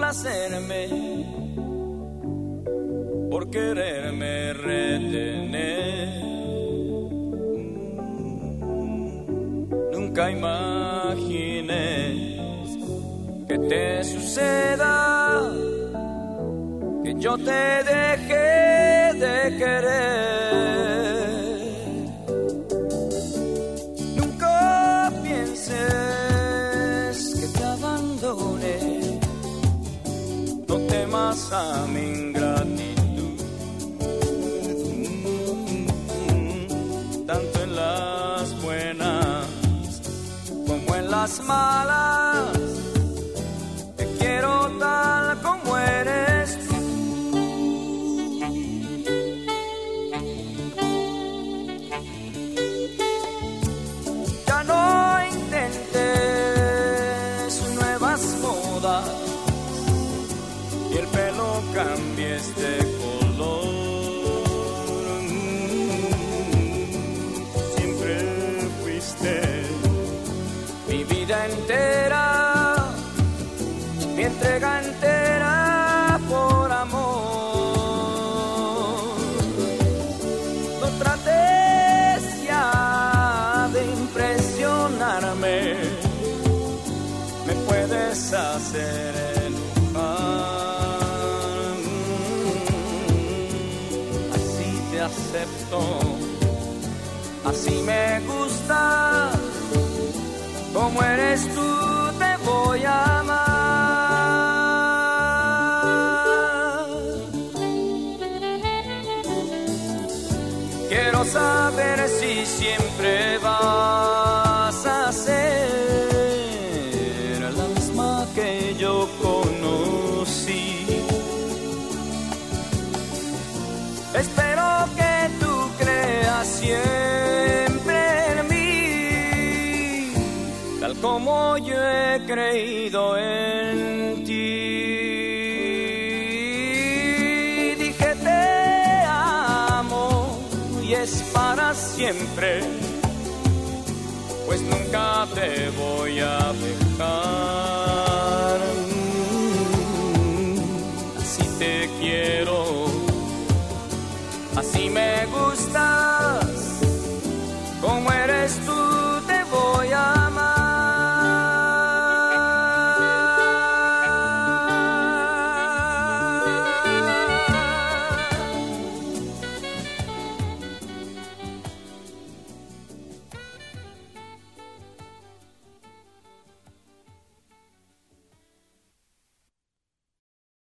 complacerme, por quererme retener. Nunca imagines que te suceda, que yo te dejé de querer. Nunca pienses que te abandone, no temas a mi ingratitud, tanto en las buenas como en las malas, te quiero tal como eres tú. Ya no intentes nuevas modas y el pelo cambies de color. Siempre fuiste mi vida entera, mi entrega entera por amor. No trates ya de impresionarme, me puedes hacer enojar. Así te acepto, así me gustas, como eres tú te voy a amar. Quiero saber si siempre vas a ser la misma que yo conocí. Espero que tú creas siempre en mí, tal como yo he creído en ti. Dije te amo y es para siempre, pues nunca te voy a dejar. Así te quiero, así me